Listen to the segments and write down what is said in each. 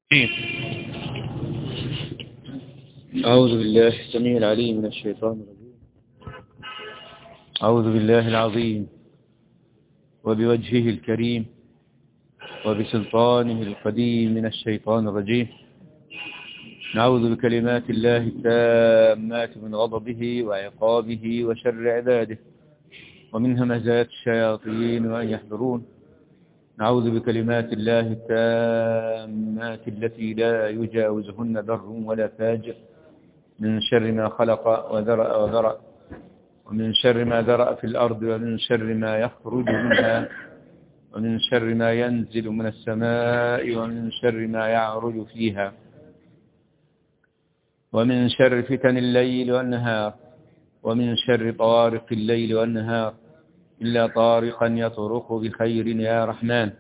أعوذ بالله السميع العليم من الشيطان الرجيم. أعوذ بالله العظيم وبوجهه الكريم وبسلطانه القديم من الشيطان الرجيم. نعوذ بكلمات الله التامات من غضبه وعقابه وشر عباده ومن همزات الشياطين وأن يحضرون. نعوذ بكلمات الله التامات التي لا يجاوزهن بر ولا فاجر من شر ما خلق وذرأ ومن شر ما ذرأ في الأرض ومن شر ما يخرج منها ومن شر ما ينزل من السماء ومن شر ما يعرج فيها ومن شر فتن الليل والنهار ومن شر طوارق الليل والنهار إلا طارقا يطرق بخير يا رحمن.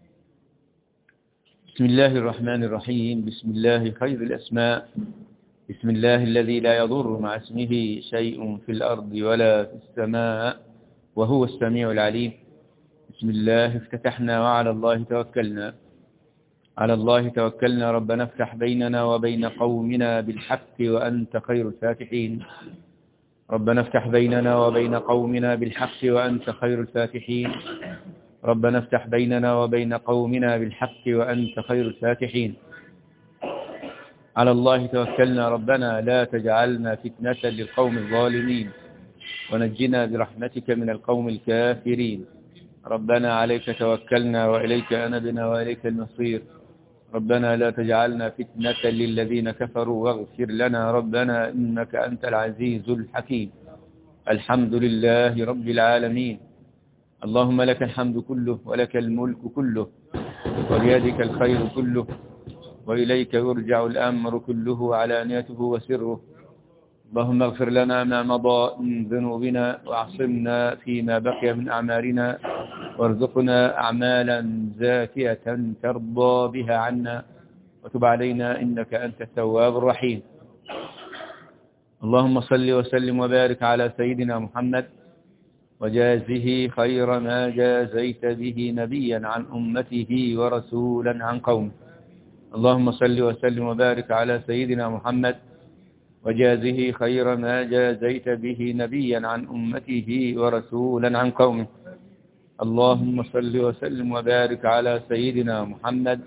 بسم الله الرحمن الرحيم. بسم الله خير الأسماء. بسم الله الذي لا يضر مع اسمه شيء في الأرض ولا في السماء وهو السميع العليم. بسم الله افتتحنا وعلى الله توكلنا. على الله توكلنا. ربنا افتح بيننا وبين قومنا بالحق وأنت خير الفاتحين. ربنا افتح بيننا وبين قومنا بالحق وأنت خير الفاتحين. ربنا افتح بيننا وبين قومنا بالحق وأنت خير الفاتحين. على الله توكلنا. ربنا لا تجعلنا فتنة للقوم الظالمين ونجنا برحمتك من القوم الكافرين. ربنا عليك توكلنا وإليك أنبنا وإليك المصير. ربنا لا تجعلنا فتنة للذين كفروا واغفر لنا ربنا إنك أنت العزيز الحكيم. الحمد لله رب العالمين. اللهم لك الحمد كله ولك الملك كله وبيدك الخير كله وإليك يرجع الأمر كله علانيته وسره. اللهم اغفر لنا ما مضى من ذنوبنا واعصمنا فيما بقي من أعمالنا وارزقنا أعمالا زاكية ترضى بها عنا وتب علينا إنك أنت التواب الرحيم. اللهم صل وسلم وبارك على سيدنا محمد وجازه خير ما جازيت به نبيا عن أمته ورسولا عن قومه. اللهم صل وسلم وبارك على سيدنا محمد وجازه خير ما جازيت به نبيا عن أمته ورسولا عن قومه. اللهم صل وسلم وبارك على سيدنا محمد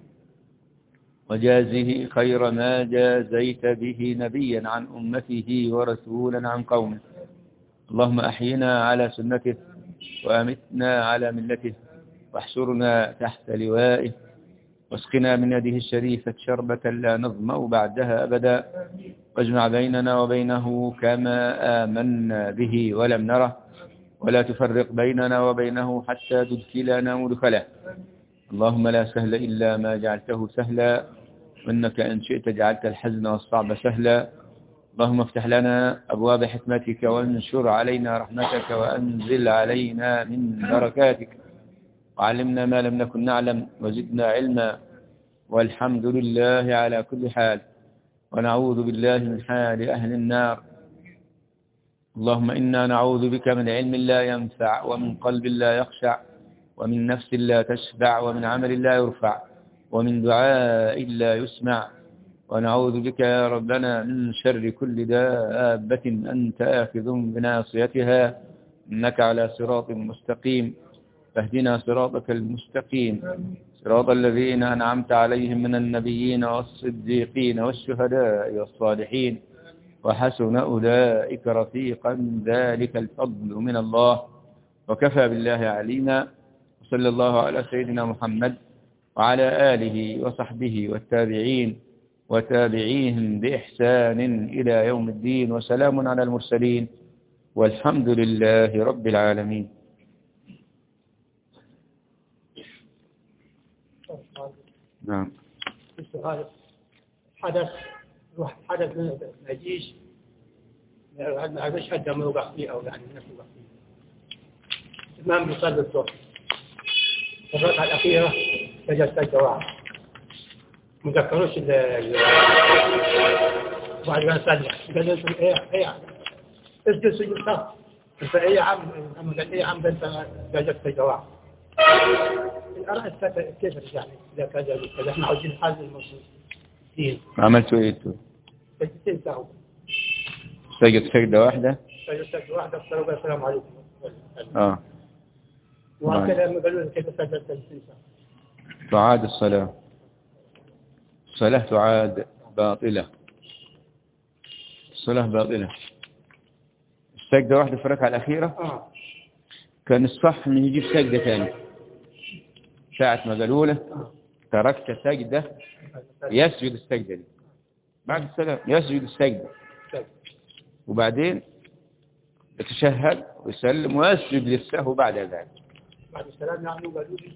وجازه خير ما جازيت به نبيا عن أمته ورسولا عن قومه. اللهم أحينا على سنته وأمتنا على ملته واحشرنا تحت لوائه واسقنا من يده الشريفة شربة لا نظمأ بعدها أبدا واجمع بيننا وبينه كما آمنا به ولم نره ولا تفرق بيننا وبينه حتى تدخلنا مدخله. اللهم لا سهل إلا ما جعلته سهلا وإنك إن شئت جعلت الحزن والصعب سهلا. اللهم افتح لنا أبواب حكمتك وانشر علينا رحمتك وأنزل علينا من بركاتك وعلمنا ما لم نكن نعلم وزدنا علما والحمد لله على كل حال ونعوذ بالله من حال أهل النار. اللهم إنا نعوذ بك من علم لا ينفع ومن قلب لا يخشع ومن نفس لا تشبع ومن عمل لا يرفع ومن دعاء لا يسمع. ونعوذ بك يا ربنا من شر كل دابة أنت آخذ بناصيتها إنك على صراط مستقيم. فاهدنا صراطك المستقيم صراط الذين أنعمت عليهم من النبيين والصديقين والشهداء والصالحين وحسن أولئك رفيقا. ذلك الفضل من الله وكفى بالله عليما. وصلى الله على سيدنا محمد وعلى آله وصحبه والتابعين وتابعيهم بإحسان إلى يوم الدين وسلام على المرسلين والحمد لله رب العالمين. نعم. حدث من الجيش ما مشهد ما يوقع فيه أو يعني نفسه يوقع فيه. الإمام بيصلي الظهر الركعة الأخيرة سجد الجواب مذكروش بعد ما صلى قال له إيه اسجد سجود صح. أنت إيه عم قال إيه عم أنت سجدت الجواب الآراء كيف يعني إذا كذا إحنا عاوزين حل الموضوع الدين. عملتوا إيه أنتوا؟ سجدتين سهوا. سجد سجدة واحدة؟ سجدة واحدة الصلاة والسلام عليكم. وهكذا لما قالوا كيف سجدت الإنسان. تعاد الصلاة. الصلاة تعاد باطلة. الصلاة باطلة. السجدة واحدة في الركعة الأخيرة كان الصح إنه يجيب سجدة ثانية. ساعة ما قالوا له تركت سجدة يسجد السجدة دي بعد السلام، يسجد السجدة وبعدين يتشهد ويسلم ويسجد للسهو بعد ذلك. بعد السلام يعني قالوا لي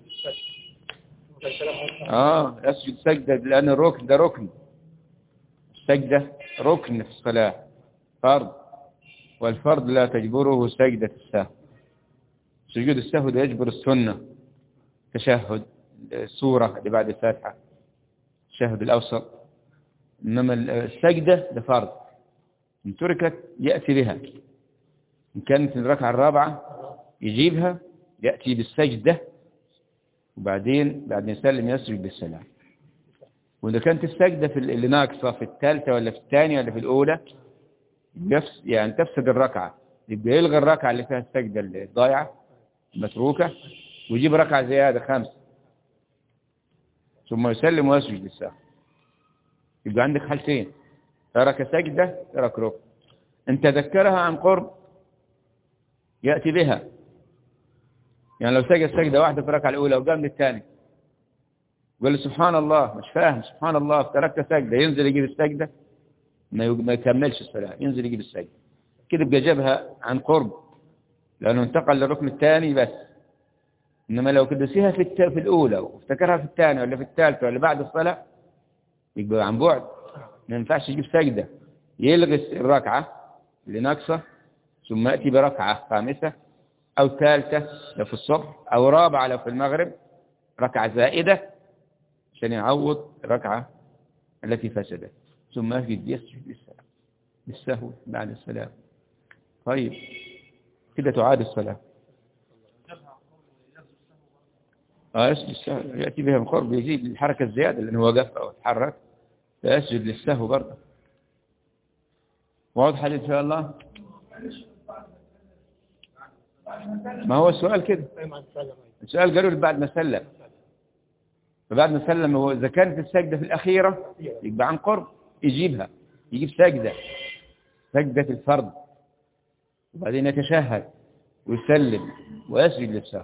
يسجد سجدة لأن الركن ده ركن. السجدة ركن في الصلاة فرض، والفرض لا تجبره سجدة السهو. سجود السهو ده يجبر السنة، تشهد السورة اللي بعد الفاتحة، التشهد الأوسط. إنما السجدة ده فرض، إن تركت يأتي بها. إن كانت الركعة الرابعة يجيبها، يأتي بالسجدة وبعدين بعد ما يسلم يسجد بالسلام. وإذا كانت السجدة في اللي ناقصة في الثالثة ولا في الثانية ولا في الأولى يعني تفسد الركعة، يبقى يلغي الركعة اللي فيها السجدة الضايعة المتروكة ويجيب ركعة زيادة 5 ثم يسلم ويسجد للسهو. يبقى عندك حالتين: ترك سجدة، ترك ركن. أن تذكرها عن قرب يأتي بها. يعني لو سجد سجدة واحدة في الركعة الأولى وقام للثاني وقال له سبحان الله، مش فاهم سبحان الله تركت سجدة، ينزل يجيب السجدة ما يكملش الصلاة، ينزل يجيب السجدة كده. بقى جابها عن قرب لأنه انتقل للركن الثاني بس. إنما لو كدسيها في الأولى وافتكرها في الثانية ولا في الثالثة ولا بعد الصلاة يبقى عن بعد، ما ينفعش يجيب سجدة. يلغي الركعة اللي ناقصة ثم يأتي بركعة 5 أو 3 لو في الصبح أو 4 لو في المغرب، ركعة زائدة عشان يعوض الركعة التي فسدت، ثم يسجد للسهو بعد السلام. طيب كده تعاد الصلاة. يسجد السهو يأتي بها من قرب، يزيد الحركة الزيادة لأنه وقف أو اتحرك فيسجد للسهو برضه. واضح إن شاء الله. ما هو السؤال كده، السؤال قالوا لي بعد ما سلم، فبعد ما سلم هو إذا كانت السجدة في الأخيرة يبقى عن قرب يجيبها، يجيب سجدة الفرض وبعدين يتشهد ويسلم ويسجد للسهو.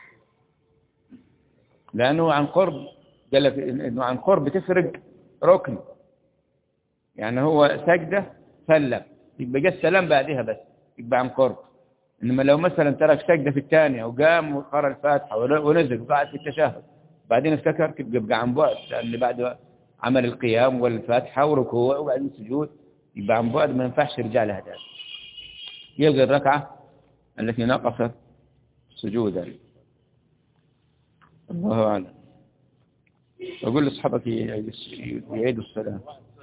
لأنه عن قرب قال لك إنه عن قرب تفرق ركن، يعني هو سجدة سلم يبقى جاء السلام بعدها بس يبقى عن قرب. إنما لو مثلا ترك سجدة في الثانية وقام وقرأ الفاتحة ونزل وقعد في التشهد بعدين افتكر يبقى عن بعد، لأن بعد عمل القيام والفاتحة وركوع وبعدين سجود يبقى عن بعد، ما ينفعش يرجع لها تاني، يلغي الركعة التي نقصت سجودا. الله أعلم. أقول لأصحابك يعيدوا السلام.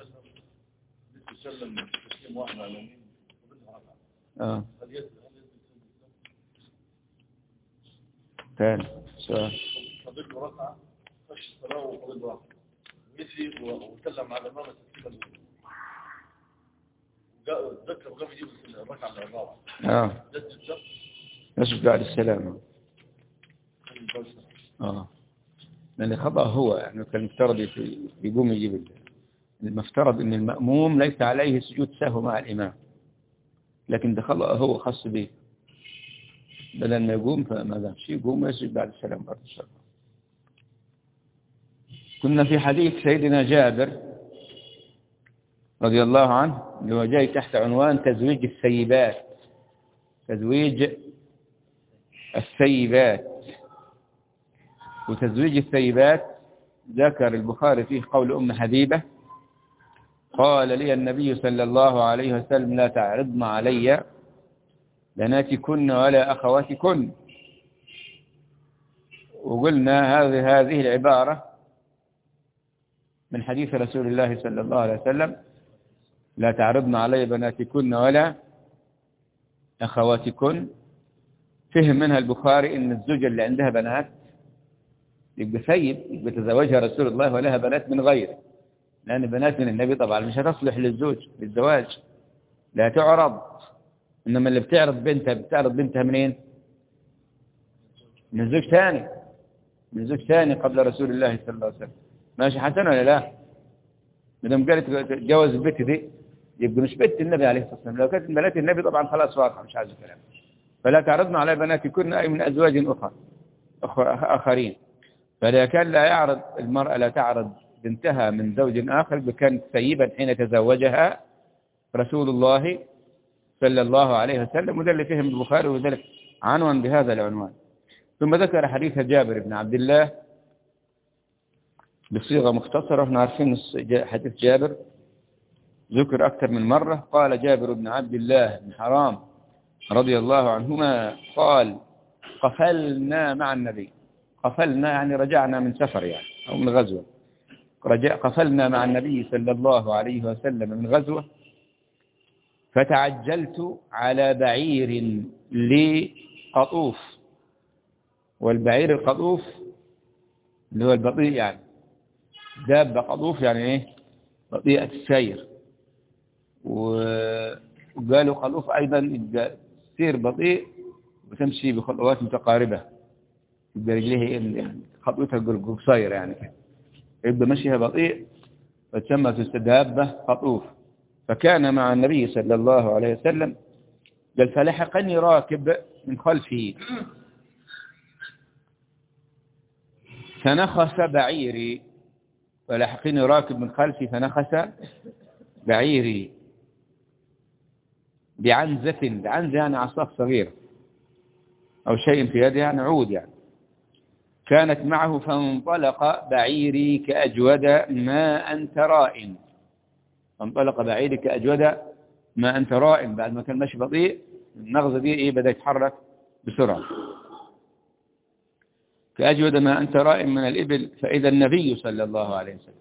ثاني سؤال. فضل له ركعة خش الصلاة وفضل له ركعة مشي وسلم على الإمام التسليم الأولى وذكر وقام يجيب الركعة من الرابعة. يسجد بعد السلام. لأن خطأ هو يعني كان المفترض يقوم يجيب. المفترض أن المأموم ليس عليه سجود سهو مع الإمام، لكن ده خطأ هو خاص به، بدل ما يقوم فما دامش يقوم ويسجد بعد السلام برضه إن شاء الله. كنا في حديث سيدنا جابر رضي الله عنه اللي هو جاي تحت عنوان تزويج الثيبات. تزويج الثيبات. وتزويج الثيبات ذكر البخاري فيه قول أم حبيبة قال لي النبي صلى الله عليه وسلم لا تعرضن علي بناتكن ولا أخواتكن. وقلنا هذه العبارة من حديث رسول الله صلى الله عليه وسلم لا تعرضن علي بناتكن ولا أخواتكن. فهم منها البخاري إن الزوجة اللي عندها بنات يبقى ثيب، يبقى تزوجها رسول الله ولها بنات من غيره، لأن بنات من النبي طبعا مش هتصلح للزواج، لا تعرض. إنما اللي بتعرض بنتها منين؟ من زوج ثاني، من زوج ثاني قبل رسول الله صلى الله عليه وسلم. ماشي حسن ولا لا؟ مدام قالت تجوز البنت دي يبقى مش بنت النبي عليه الصلاة والسلام. لو كانت بنات النبي طبعا خلاص واقع، مش عايز كلام. فلا تعرضن على بناتكن أي من أزواج آخرين. فإذا كان لا يعرض المرأة، لا تعرض بنتها من زوج آخر، كانت ثيبا حين تزوجها رسول الله صلى الله عليه وسلم. وده اللي فهم البخاري، وذلك عنوان بهذا العنوان. ثم ذكر حديث جابر بن عبد الله بصيغة مختصرة. احنا عارفين حديث جابر ذكر أكثر من مرة. قال جابر بن عبد الله بن حرام رضي الله عنهما قال: قفلنا مع النبي. قفلنا يعني رجعنا من سفر يعني أو من غزوة. قفلنا مع النبي صلى الله عليه وسلم من غزوة، فتعجلت على بعير لي قطوف. والبعير القطوف اللي هو البطيء، يعني دابة قطوف يعني ايه؟ بطيئة السير. وقالوا قطوف أيضا تسير بطيء وتمشي بخطوات متقاربة، يبقى رجليه يعني خطوتها قصيرة يعني، يبقى مشيها بطيء، فتسمى دابة قطوف. فكان مع النبي صلى الله عليه وسلم، قال: فلحقني راكب من خلفه فنخس بعيري. فلحقني راكب من خلفي فنخس بعيري بعنزة. بعنزة يعني عصا صغير أو شيء في يده، يعني عود يعني، كانت معه. فانطلق بعيري كأجود ماء تراء. فانطلق بعيري كأجود ماء تراء. بعد ما كان ماشي بطيء، النغزة دي ايه؟ بدأ يتحرك بسرعة. كأجود ماء تراء من الإبل. فإذا النبي صلى الله عليه وسلم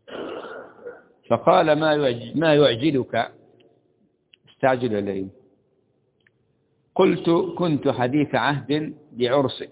فقال: ما يعجلك؟ استعجل إليه. قلت: كنت حديث عهد بعرس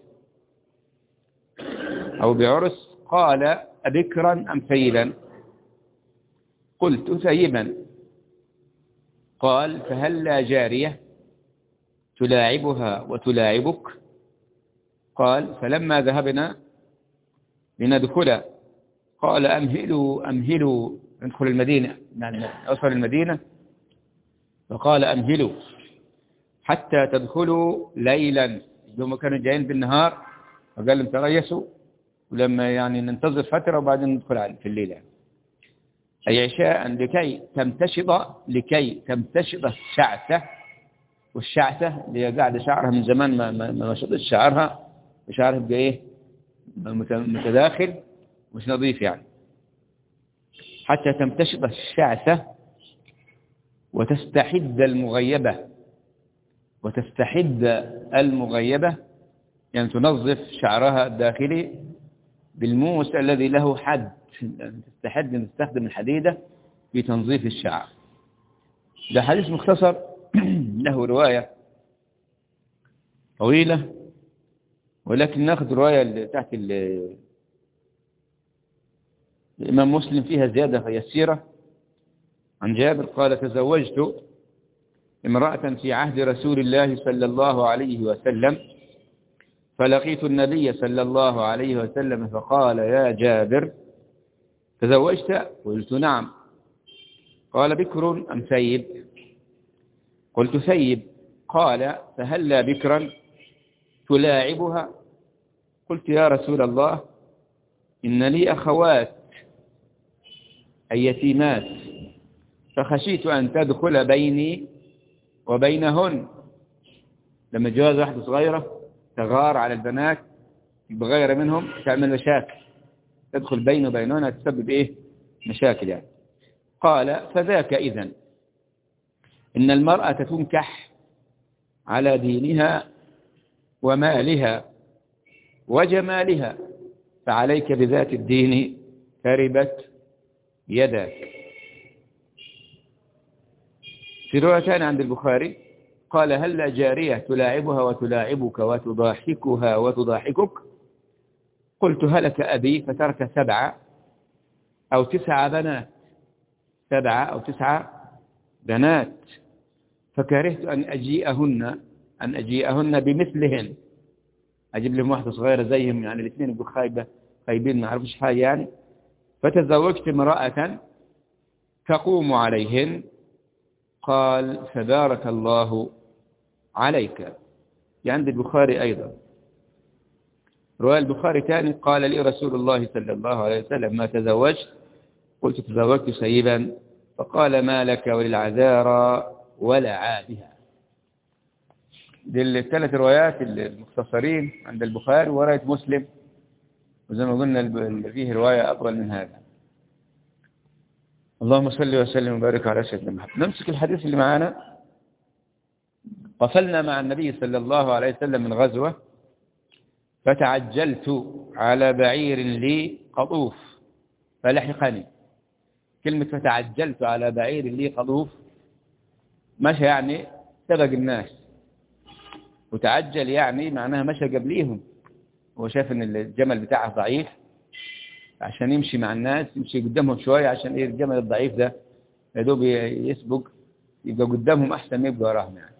أو بعرس. قال: أبكرا أم ثيبا؟ قلت: ثيبا. قال: فهل لا جارية تلاعبها وتلاعبك؟ قال: فلما ذهبنا لندخل قال: أمهلوا ندخل المدينة، أوصل المدينة. فقال: أمهلوا حتى تدخلوا ليلا. هم كانوا جايين بالنهار، فقال لهم تريسوا، ولما يعني ننتظر فترة وبعدين ندخل في الليل يعني. أي عشاء لكي تمتشط الشعثة. والشعثة اللي هي قاعدة شعرها من زمان ما شطتش شعرها بقى ايه؟ متداخل مش نظيف يعني. حتى تمتشط الشعثة وتستحد المغيبة، يعني تنظف شعرها الداخلي بالموس الذي له حد. تستحد، نستخدم الحديدة في تنظيف الشعر. ده حديث مختصر له رواية طويلة، ولكن ناخذ رواية اللي تحت الإمام مسلم فيها زيادة يسيرة. عن جابر قال: تزوجت امرأة في عهد رسول الله صلى الله عليه وسلم، فلقيت النبي صلى الله عليه وسلم فقال: يا جابر تزوجت؟ قلت: نعم. قال: بكر أم ثيب؟ قلت: ثيب. قال: فهلا بكرا تلاعبها؟ قلت: يا رسول الله إن لي أخوات أي يتيمات، فخشيت أن تدخل بيني وبينهن. لما جواز واحدة صغيرة تغار على البنات بغير منهم، تعمل مشاكل، تدخل بينه وبينهن، تسبب إيه؟ مشاكل يعني. قال: فذاك إذن إن المرأة تنكح على دينها ومالها وجمالها، فعليك بذات الدين تربت يدك. في رواية عند البخاري قال: هل جارية تلاعبها وتلاعبك وتضاحكها وتضاحكك؟ قلت هلك أبي فترك 7 أو 9 بنات، 7 أو 9 بنات، فكرهت أن أجيئهن بمثلهن، أجيب لهم واحدة صغيرة زيهم، يعني الاثنين يبقوا خايبين ما عرفوش حاجة يعني. فتزوجت امرأة تقوم عليهن. قال فبارك الله عليك. عند البخاري أيضا رواية البخاري ثاني، قال لي رسول الله صلى الله عليه وسلم ما تزوجت؟ قلت تزوجت سيبا، فقال ما لك وللعذارى ولا عابها. دي الثلاث روايات المختصرين عند البخاري ورواية مسلم، وزي ما قلنا فيه رواية أطول من هذا. اللهم صل وسلم وبارك على سيدنا محمد. نمسك الحديث اللي معانا. قفلنا مع النبي صلى الله عليه وسلم من غزوة، فتعجلت على بعير لي قطوف فلحقني. كلمة فتعجلت على بعير لي قطوف، مشى يعني سبق الناس، وتعجل يعني معناها مشى قبليهم. هو شاف ان الجمل بتاعه ضعيف، عشان يمشي مع الناس يمشي قدامهم شوية، عشان ايه الجمل الضعيف ده يا دوب يسبق، يبقى قدامهم احسن ما يبقى وراهم يعني.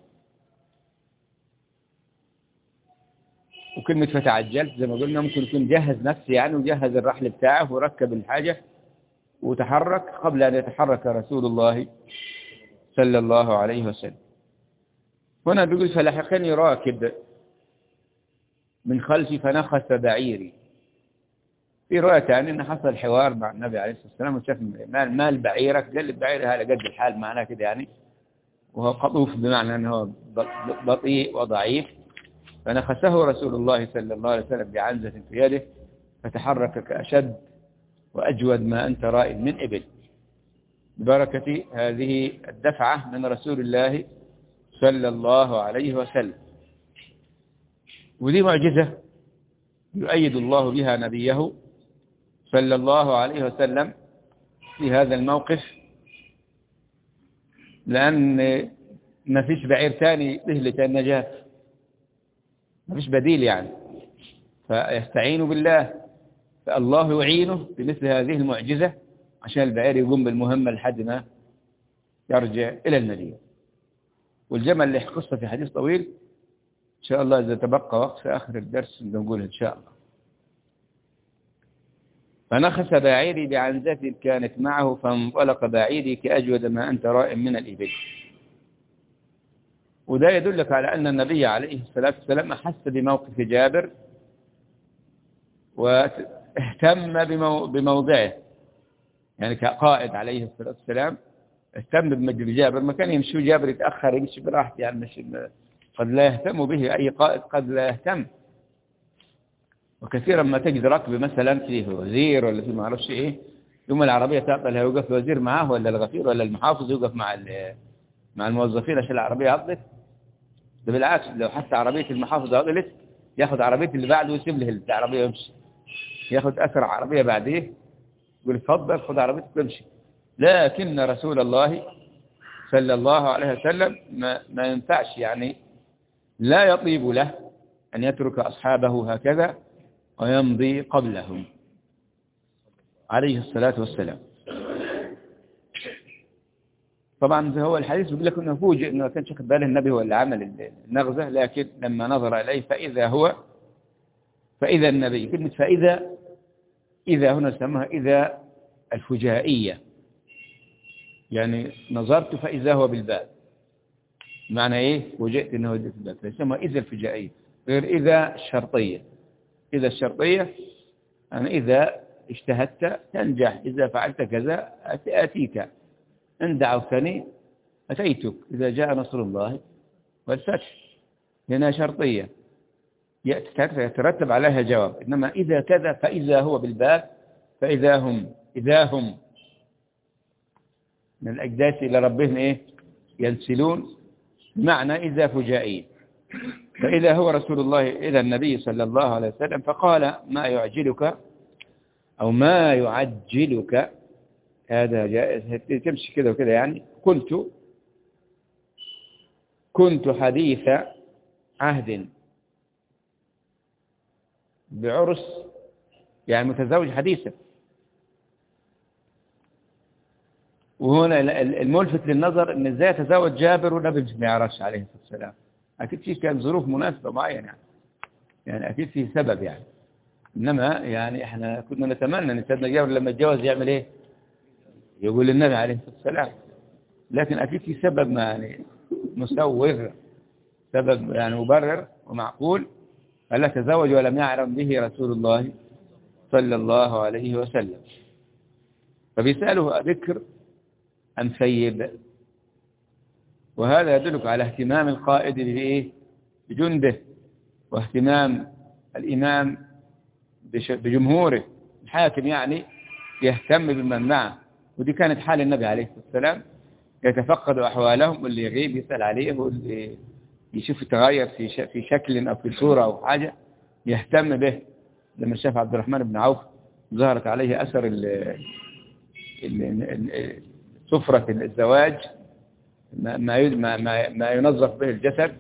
وكلمة فتعجلت زي ما قلنا ممكن يكون جهز نفسه يعني، وجهز الرحل بتاعه وركب الحاجة وتحرك قبل أن يتحرك رسول الله صلى الله عليه وسلم. هنا بيقول فلحقني راكب من خلفي فنخس بعيري. في رواية ثانية أن حصل حوار مع النبي عليه الصلاة والسلام وشاف مال بعيرك، قال البعير هذا قد الحال معناه كده يعني، وهو قطوف بمعنى أنه بطيء وضعيف. فنخسه رسول الله صلى الله عليه وسلم بعنزة في يده، فتحرك كأشد وأجود ما أنت رائد من إبل، ببركة هذه الدفعة من رسول الله صلى الله عليه وسلم. ودي معجزة يؤيد الله بها نبيه صلى الله عليه وسلم في هذا الموقف، لأن ما فيش بعير ثاني يهلك النجاة، ما فيش بديل يعني، فيستعين بالله، فالله يعينه بمثل هذه المعجزة عشان البعير يقوم بالمهمة لحد ما يرجع إلى المدينة. والجمل اللي قصة في حديث طويل إن شاء الله إذا تبقى وقت في آخر الدرس نقول إن شاء الله. فنخس بعيري بعنزة كانت معه، فانطلق بعيري كأجود ما أنت رائم من الإبل. وده يدلك على أن النبي عليه الصلاة والسلام أحس بموقف جابر واهتم بموضعه، يعني كقائد عليه الصلاة والسلام اهتم بمجد جابر. ما كان يمشي جابر يتأخر يمشي براحته يعني، مش قد لا يهتم به أي قائد، قد لا يهتم. وكثيرا ما تجد ركب مثلا فيه وزير ولا فيه ما أعرفش إيه، يوم العربية تعطل يوقف الوزير معاه ولا الغفير ولا المحافظ يوقف مع الموظفين عشان العربية عطلت. ده بالعكس، لو حتى عربية المحافظ عطلت ياخذ عربية اللي بعده ويسيب له العربية ويمشي، ياخذ أسرع عربية بعديه يقول اتفضل خذ عربيتك وامشي. لكن رسول الله صلى الله عليه وسلم ما ينفعش يعني، لا يطيب له أن يترك أصحابه هكذا ويمضي قبلهم عليه الصلاة والسلام. طبعا هو الحديث بيقول لك انه فوجئ انه كان شاخد باله النبي هو اللي عمل النغزة، لكن لما نظر اليه فاذا النبي. كلمة فاذا هنا سموها اذا الفجائية، يعني نظرت فاذا هو بالباب، معنى ايه؟ فوجئت انه بالباب، فيسموها اذا الفجائية، غير اذا الشرطية. اذا الشرطية يعني اذا اجتهدت تنجح، اذا فعلت كذا اتيك، إن دعوتني أتيتك، إذا جاء نصر الله والفتح. هنا شرطية يترتب عليها جواب. إنما إذا كذا فإذا هو بالباب، فإذا هم من الأجداث إلى ربهم إيه ينسلون، معنى إذا فجائي. فإذا هو رسول الله إذا النبي صلى الله عليه وسلم، فقال ما يعجلك أو ما يعجلك، هذا جائز تمشي كذا وكذا يعني. كنت حديث عهد بعرس يعني متزوج حديثا. وهنا الملفت للنظر ان ازاي تزوج جابر والنبي ما يعرفش عليه الصلاه والسلام. اكيد في كان ظروف مناسبه معينه يعني اكيد في سبب يعني. انما يعني احنا كنا نتمنى ان سيدنا جابر لما يتجوز يعمل ايه؟ يقول للنبي عليه الصلاه والسلام. لكن اكيد في سبب ما يعني مسوغ، سبب يعني مبرر ومعقول ألا تزوج ولم يعلم به رسول الله صلى الله عليه وسلم. فبيسأله أبكر أم ثيب؟ وهذا يدلك على اهتمام القائد بإيه؟ بجنده، واهتمام الإمام بجمهوره. الحاكم يعني يهتم بمن معه، ودي كانت حال النبي عليه الصلاة والسلام، يتفقد أحوالهم، واللي يغيب يسأل عليه، واللي يشوف يتغير في شكل أو في صورة أو حاجة يهتم به. لما شاف عبد الرحمن بن عوف ظهرت عليه أثر سفرة الزواج، ما ينظف به الجسد،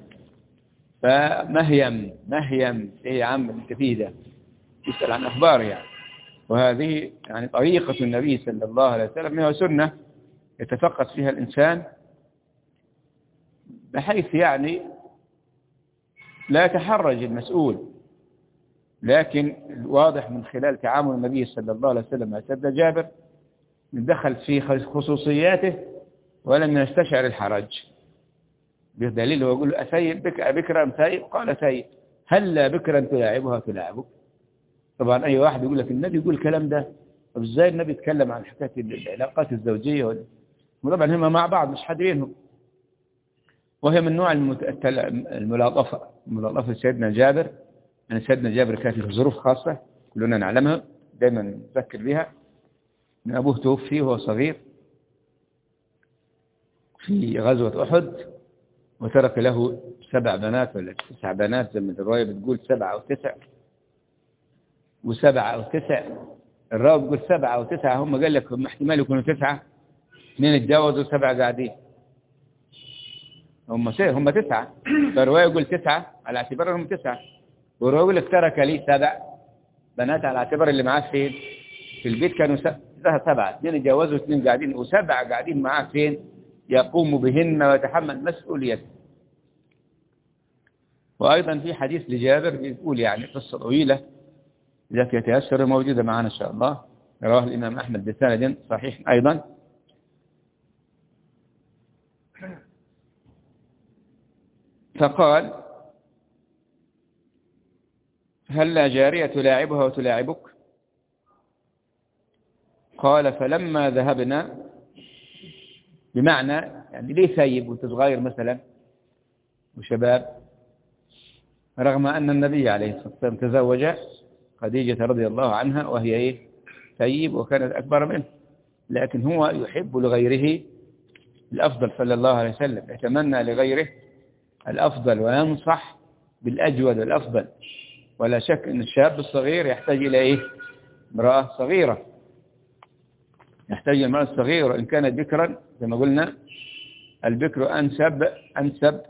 فمهيم إيه يا عم انت فيه ده؟ يسأل عن أخباره يعني. وهذه يعني طريقة النبي صلى الله عليه وسلم، هي سنة يتفقد فيها الإنسان بحيث يعني لا يتحرج المسؤول. لكن الواضح من خلال تعامل النبي صلى الله عليه وسلم مع سيدنا جابر دخل في خصوصياته ولم يستشعر الحرج، بدليل هو يقول له أثيب بك أبكرا أم ثيب؟ قال ثيب. هل بكرا تلاعبها تلاعبك؟ طبعا أي واحد يقول لك النبي يقول الكلام ده، طب إزاي النبي يتكلم عن حكاية العلاقات الزوجية؟ وطبعا هم مع بعض مش حادرينهم. وهي من نوع الملاطفة سيدنا جابر. يعني سيدنا جابر كانت له ظروف خاصة كلنا نعلمها، دائما نذكر بها. من أبوه توفي وهو صغير في غزوة أحد، وترك له 7 بنات ولا 9 بنات، زي ما الرواية بتقول 7 أو 9 و7 أو 9. الرواية بتقول 7 أو 9، هم قال لك هم احتمال يكونوا 9، 2 اتجوزوا 7 قاعدين، هم 9. فالرواية يقول 9 على اعتبار انهم 9، والرواية يقول لك ترك لي 7 بنات على اعتبار اللي معاه فين في البيت كانوا 7، 2 اتجوزوا 2 قاعدين، و7 قاعدين معاه فين يقوم بهن ويتحمل مسؤوليته. وأيضا في حديث لجابر بيقول يعني قصة طويلة إذا يتيسر موجودة معنا إن شاء الله، رواه الإمام أحمد بسند صحيح أيضا. فقال هل لا جارية تلاعبها وتلاعبك؟ قال فلما ذهبنا، بمعنى يعني ليه ثيب وانت صغير مثلا وشباب، رغم أن النبي عليه الصلاة والسلام تزوج خديجة رضي الله عنها وهي إيه؟ ثيب وكانت أكبر منه، لكن هو يحب لغيره الأفضل صلى الله عليه وسلم، يتمنى لغيره الأفضل وينصح بالأجود والأفضل. ولا شك أن الشاب الصغير يحتاج إلى إيه؟ امرأة صغيرة، يحتاج إلى امرأة صغيرة. إن كانت ذكرا زي ما قلنا البكر أنسب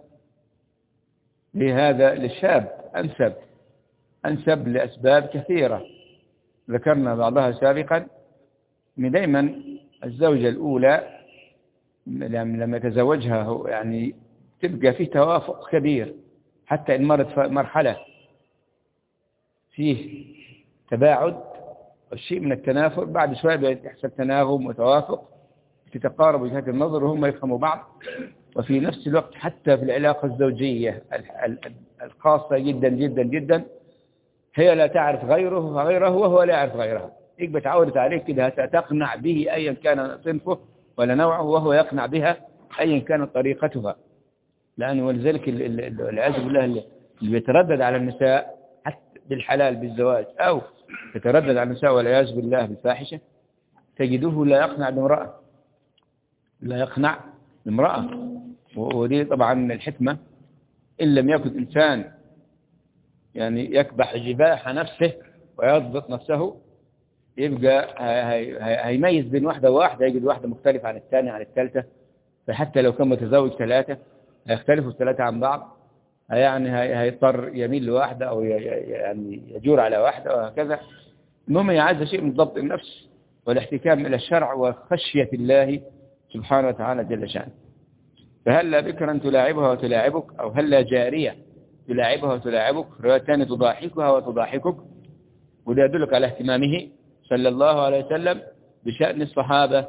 لهذا للشاب، أنسب لأسباب كثيرة ذكرنا بعضها سابقا. من دائما الزوجة الأولى لما يتزوجها هو يعني تبقى فيه توافق كبير، حتى إن مرت مرحلة فيه تباعد والشيء من التنافر، بعد شوية بيحصل تناغم وتوافق، تتقارب وجهات النظر وهم يفهموا بعض. وفي نفس الوقت حتى في العلاقة الزوجية الخاصة جدا جدا جدا، هي لا تعرف غيره وهو لا يعرف غيرها، يبقى تعودت عليه كده تقنع به أيا كان صنفه ولا نوعه، وهو يقنع بها أيا كانت طريقتها. لأنه ولذلك العياذ بالله اللي بيتردد على النساء حتى بالحلال بالزواج، أو يتردد على النساء والعياذ بالله بالفاحشة، تجده لا يقنع بامرأة. ودي طبعا الحكمة، إن لم يكن إنسان يعني يكبح جباح نفسه ويضبط نفسه، يبقى هيميز بين واحدة وواحدة، يجد واحدة مختلفة عن الثانية عن الثالثة. فحتى لو كان متزوج 3 هيختلفوا 3 عن بعض، يعني هيضطر يميل لواحدة أو يعني يجور على واحدة وهكذا. المهم عايز شيء من ضبط النفس والاحتكام إلى الشرع وخشية الله سبحانه وتعالى جل شأنه. فهلا بكرا تلاعبها وتلاعبك، أو هلا جارية تلاعبها وتلاعبك، روايتان تضاحكها وتضاحكك. وده يدلك على اهتمامه صلى الله عليه وسلم بشأن الصحابة،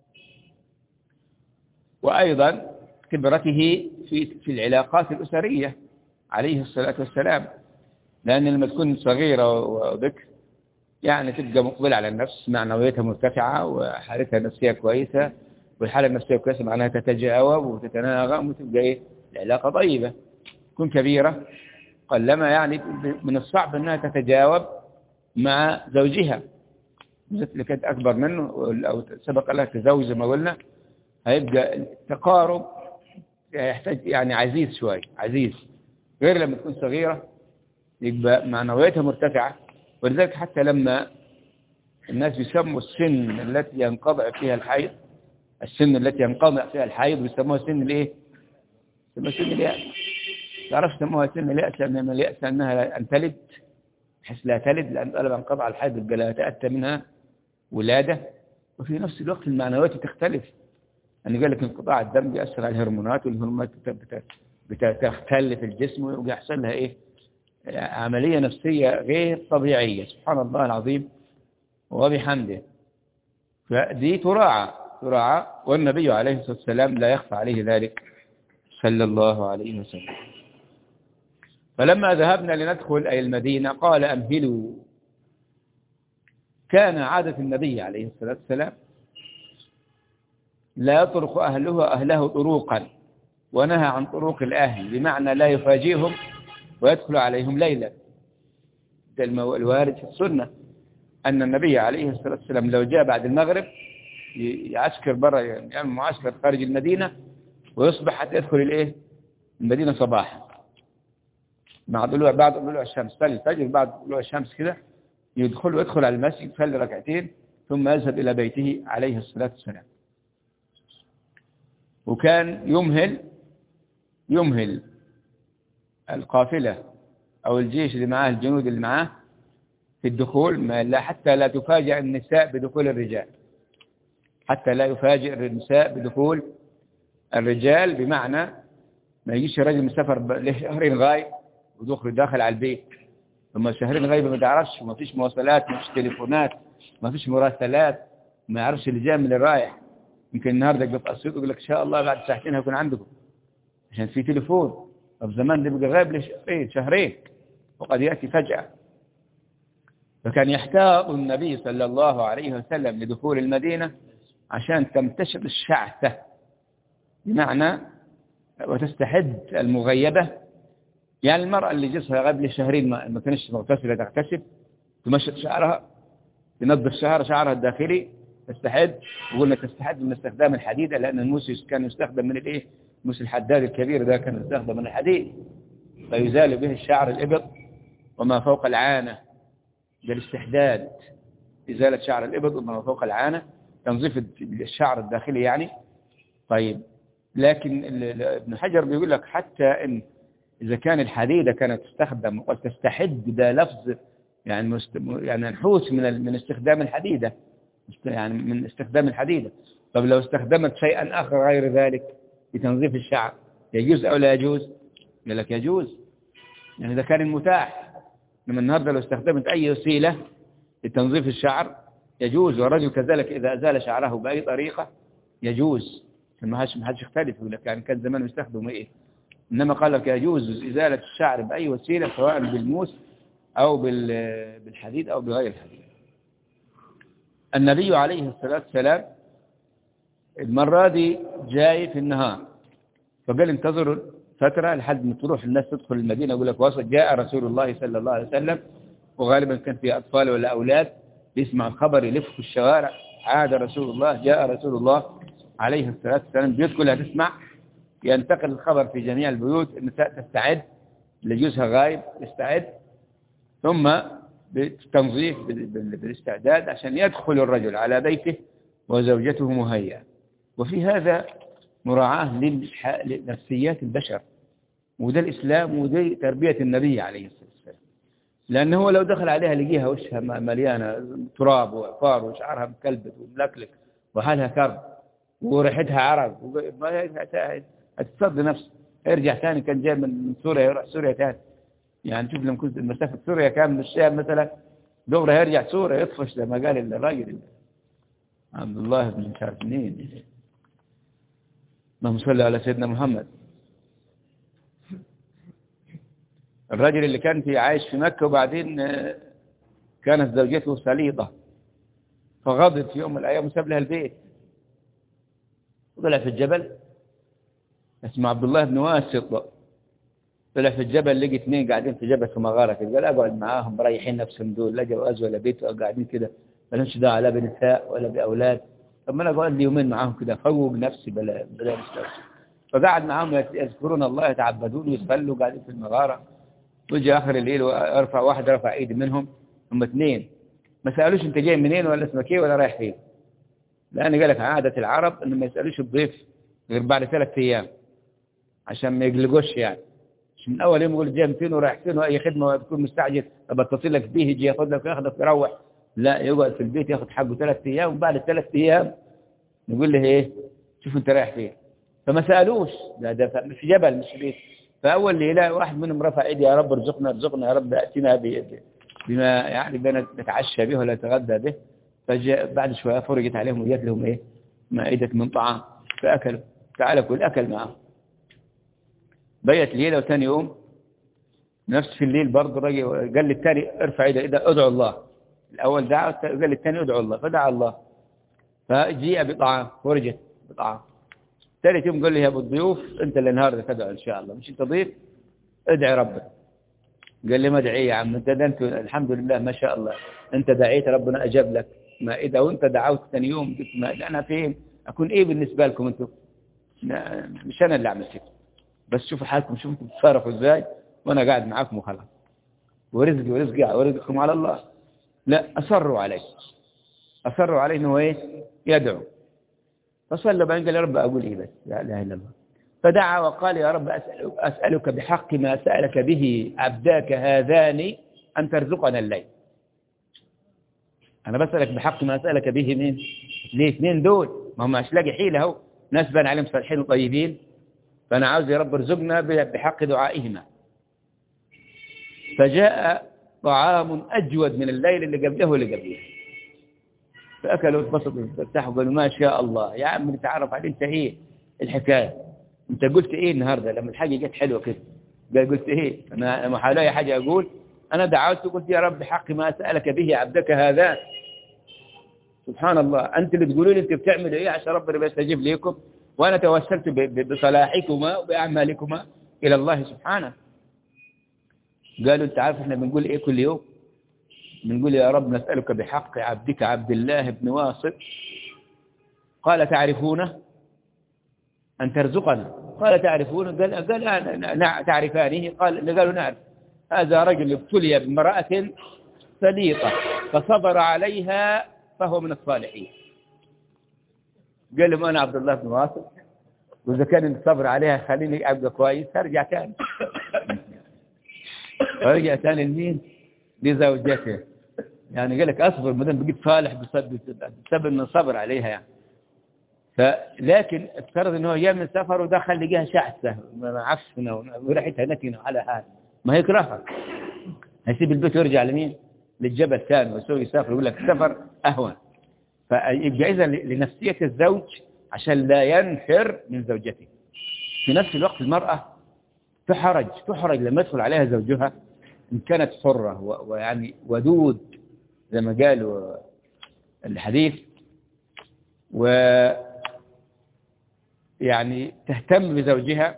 وأيضا خبرته في العلاقات الأسرية عليه الصلاة والسلام. لأن لما تكون صغيرة وبكر يعني تبقى مقبلة على النفس، معنويتها مرتفعة وحالتها النفسية كويسة، والحالة النفسية كويسة معناها تتجاوب وتتناغم وتبقى العلاقة طيبة. تكون كبيرة قلما يعني من الصعب أنها تتجاوب مع زوجها، بالذات اللي كانت أكبر منه أو سبق لها تزوج زي ما قلنا، هيبقى التقارب يحتاج يعني عزيز شوي، عزيز، غير لما تكون صغيرة يبقى معنوياتها مرتفعة. ولذلك حتى لما الناس بيسموا السن التي ينقطع فيها الحيض، السن التي ينقطع فيها الحيض بيسموها سن الايه؟ بيسموها سن اليأس. تعرف يسموها سن اليأس لأن اليأس أنها أن تلد، بحيث لا تلد، لأن طالما انقطع الحيض يبقى لا يتأتى منها ولادة. وفي نفس الوقت المعنويات تختلف. أنا قال لك انقطاع الدم بيأثر على الهرمونات، والهرمونات بتختل في الجسم ويحصل لها إيه؟ عملية نفسية غير طبيعية، سبحان الله العظيم وبحمده. فدي تراعى، والنبي عليه الصلاة والسلام لا يخفى عليه ذلك صلى الله عليه وسلم. فلما ذهبنا لندخل أي المدينة قال أمهلوا. كان عادة النبي عليه الصلاة والسلام لا يطرق أهله طروقا، ونهى عن طروق الأهل، بمعنى لا يفاجئهم ويدخل عليهم ليلا. ده الوارد في السنة أن النبي عليه الصلاة والسلام لو جاء بعد المغرب يعسكر برا، يعني معسكر خارج المدينة، ويصبح حتى يدخل المدينة صباحا بعد طلوع الشمس، صلي الفجر بعد طلوع الشمس كده يدخل على المسجد، يصلي ركعتين ثم يذهب إلى بيته عليه الصلاة والسلام. وكان يمهل القافلة أو الجيش اللي معاه، الجنود اللي معاه في الدخول، حتى لا تفاجئ النساء بدخول الرجال، حتى لا يفاجئ النساء بدخول الرجال، بمعنى ما يجيش رجل مسافر لشهرين غايب داخل على البيت، ثم شهرين غايب ما تعرفش، ما فيش مواصلات، ما فيش تليفونات، ما فيش مراسلات، ما يعرفش اللي جاي من اللي رايح. يمكن النهارده يبقى في اسيوط يقول لك ان شاء الله بعد ساعتين هكون عندكم، عشان في تليفون. طب زمان ده بيبقى غايب شهرين وقد يأتي فجأة. فكان يحتاط النبي صلى الله عليه وسلم لدخول المدينة عشان تمتشط الشعثة، بمعنى وتستحد المغيبة. يعني المرأة اللي جسها قبل شهرين ما كانش مغتسلة تغتسل، تمشط شعرها، تنظف شعرها الداخلي، تستحد. وقلنا تستحد من استخدام الحديدة، لأن الموس كان يستخدم من موس الحداد الكبير ده كان يستخدم من الحديد، فيزال به الشعر الإبط وما فوق العانة. ده الاستحداد، إزالة شعر الإبط وما فوق العانة، تنظيف الشعر الداخلي يعني. طيب، لكن ابن حجر بيقول لك حتى إن إذا كان الحديدة كانت تستخدم وقد تستحد، ده لفظ يعني منحوس من استخدام الحديدة، يعني من استخدام الحديدة. طب لو استخدمت شيئا آخر غير ذلك لتنظيف الشعر يجوز أو لا يجوز؟ يقول لك يجوز، يعني إذا كان المتاح. إنما النهاردة لو استخدمت أي وسيلة لتنظيف الشعر يجوز، والرجل كذلك إذا أزال شعره بأي طريقة يجوز. ما حدش يختلف، يقول لك يعني كان زمان يستخدم إنما قال لك يجوز إزالة الشعر بأي وسيلة، سواء بالموس أو بالحديد أو بغير الحديد. النبي عليه الصلاة والسلام المرة دي جاي في النهار، فقال انتظروا فترة لحد ما تروح الناس تدخل المدينة. يقول لك وصل جاء رسول الله صلى الله عليه وسلم، وغالبا كان في أطفال ولا أولاد يسمع الخبر يلف في الشوارع، عاد رسول الله، جاء رسول الله عليه الصلاة والسلام. بيوت كلها تسمع، ينتقل الخبر في جميع البيوت، النساء تستعد، اللي جوزها غايب يستعد، ثم بالتنظيف بالاستعداد عشان يدخل الرجل على بيته وزوجته مهيئة. وفي هذا مراعاة لنفسيات البشر، وده الإسلام، وده تربية النبي عليه الصلاة والسلام. لأنه هو لو دخل عليها لقيها وشها مليانة تراب وعفار وشعرها مكلبت وملكلك وحالها كرب وريحتها عرق ما هتصدي نفسه. يرجع ثاني، كان جاي من سوريا يروح سوريا ثاني. يعني شوف لما كنت مسافة سوريا كان من الشام مثلا دغري يرجع سوريا يطفش لما قال الراجل عبد الله بن مش عارف منين. اللهم صل على سيدنا محمد. الرجل اللي كان عايش في مكة وبعدين كانت زوجته سليطة، فغضب في يوم من الأيام وساب لها البيت وطلع في الجبل. اسمه عبد الله بن واسط. طلع في الجبل لقي اثنين قاعدين في جبل في مغارة كده، قال اقعد معاهم مريحين نفسهم دول، لا جواز ولا بيت وقاعدين كده ما لهمش دعوه لا بنساء ولا باولاد. طب ما انا اقعد لي يومين معاهم كده فوق نفسي بلا مستوى. فقعد معاهم يذكرون الله يتعبدون ويصلوا قاعدين في المغارة. وجي اخر الليل وارفع واحد رفع ايدي منهم، هم اثنين ما سالوش انت جاي منين ولا اسمك ايه ولا رايح فين، لان قال لك عاده العرب انه ما يسالوش الضيف غير بعد 3 ايام عشان ما يقلقوش. يعني مش من اول يوم يقول جاي من فين ورايح فين واي خدمه ويكون مستعجل طب اتصل لك به يجي ياخذ لك وياخذك ويروح. لا، يقعد في البيت ياخذ حقه 3 ايام وبعد 3 ايام نقول له ايه شوف انت رايح فين. فما سالوش، ده في جبل مش في بيت. فاول ليله واحد منهم رفع ايدي يا رب ارزقنا يا رب اتنا بما يعني نتعشى به ولا نتغدى به. فجاء بعد شويه فرجت عليهم وجات لهم ايه مائده من طعام فاكلوا. تعالى كل اكل معهم. بيت ليله وثاني يوم نفس في الليل برضه الراجل قال للثاني ارفع ايدك ادعو الله. الاول دعا قال للثاني ادعو الله فدعا الله فجيء بطعام فرجت بطعام. ثالث يوم قال لي يا ابو الضيوف انت اللي النهارده تدعو ان شاء الله مش انت ضيف ادعي ربك. قال لي ما ادعي يا عم انت ده انت الحمد لله ما شاء الله انت دعيت ربنا اجاب لك. ما اذا وانت دعوت ثاني يوم قلت ما انا فين اكون ايه بالنسبه لكم انتم؟ مش انا اللي عملت كده بس شوفوا حالكم شوفوا تتصرفوا ازاي وانا قاعد معاكم وخلاص ورزقي ورزقكم على الله. لا اصروا عليه انه ايه يدعو. فصلى بعدين قال يا رب اقول ايه بس لا اله الا الله. فدعا وقال يا رب اسالك بحق ما سالك به عبداك هذان ان ترزقنا الليل. انا بسالك بحق ما سالك به مين؟ ليه 2 دول ما هم مش لاقي حيله اهو ناس بان عليهم صالحين وطيبين. فأنا عاوز يا رب ارزقنا بحق دعائهما. فجاء طعام أجود من الليل اللي قبله واللي قبله. فأكلوا واتبسطوا وارتاحوا وقالوا ما شاء الله يا عم نتعرف عليك انت ايه الحكاية انت قلت ايه النهاردة لما الحاجة جت حلوة كده. قال قلت ايه انا ما حالاي حاجة اقول انا دعوت وقلت يا رب بحق ما سألك به عبدك هذا. سبحان الله انت اللي تقولوا لي انت بتعملوا ايه عشان ربنا بيستجيب ليكم وأنا توسلت بصلاحكما وبأعمالكما إلى الله سبحانه. قالوا أنت عارف إحنا بنقول إيه كل يوم؟ بنقول يا رب نسألك بحق عبدك عبد الله بن واسط. قال تعرفونه أن ترزقنا. قال تعرفونه قال تعرفانه. قالوا نعرف. هذا رجل ابتلي بامرأة سليطة فصبر عليها فهو من الصالحين. قال لهم أنا عبد الله بن واسط وإذا كان الصبر عليها خليني أبقى كويس هرجع تاني. فرجع تاني لمين؟ لزوجته. يعني قال لك أصبر مدام بقيت صالح بسبب أنه صبر عليها يعني. لكن افترض أنه جاء من سفر ودخل لقاها شعثة معفنة وريحتها نتنة على حال ما هيكرهك هيسيب البيت ويرجع لمين؟ للجبل ثاني ويسوي يسافر ويقول لك السفر أهون. فيبقى إذا لنفسية الزوج عشان لا ينفر من زوجته. في نفس الوقت المرأة تحرج لما يدخل عليها زوجها إن كانت حرة ويعني ودود زي ما قالوا الحديث ويعني تهتم بزوجها.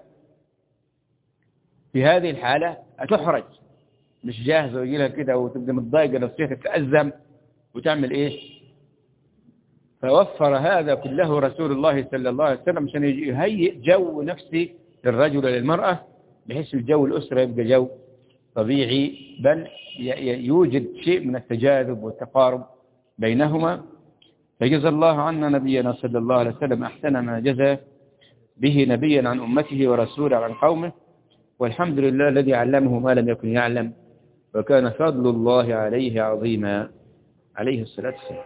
في هذه الحالة تحرج مش جاهزة ويجي لها كده وتبقى متضايقة نفسيتها تتأزم وتعمل إيه. فوفر هذا كله رسول الله صلى الله عليه وسلم عشان يهيئ جو نفسي للرجل وللمرأة بحيث الجو الأسرة يبقى جو طبيعي بل يوجد شيء من التجاذب والتقارب بينهما. فجزى الله عنا نبينا صلى الله عليه وسلم أحسن ما جزى به نبيا عن أمته ورسولا عن قومه. والحمد لله الذي علمه ما لم يكن يعلم وكان فضل الله عليه عظيما عليه الصلاة والسلام.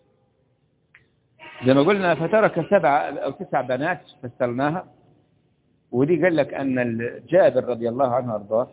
زي ما قلنا فترك 7 أو 9 بنات فسرناها، ودي قال لك أن جابر رضي الله عنه وارضاه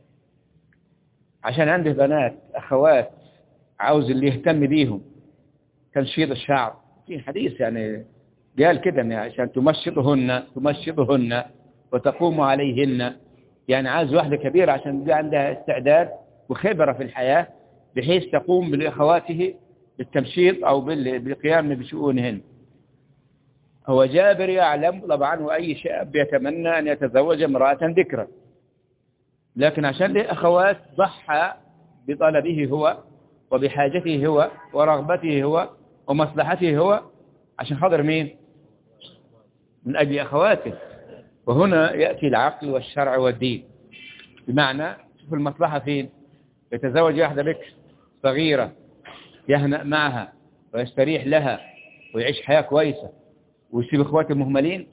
عشان عنده بنات أخوات عاوز اللي يهتم بيهم تنشيط الشعر، في حديث يعني قال كده يعني عشان تمشطهن وتقوم عليهن، يعني عايز واحدة كبيرة عشان دي عندها استعداد وخبرة في الحياة بحيث تقوم بأخواته بالتمشيط أو بالقيام بشؤونهن. هو جابر يعلم طبعا وأي شاب يتمنى أن يتزوج امرأة ذكرا، لكن عشان له أخوات ضحى بطلبه هو وبحاجته هو ورغبته هو ومصلحته هو عشان خاطر مين؟ من أجل أخواته. وهنا يأتي العقل والشرع والدين، بمعنى شوف المصلحة فين؟ يتزوج واحدة بكر صغيرة يهنأ معها ويستريح لها ويعيش حياة كويسة ويسيب اخواته مهملين.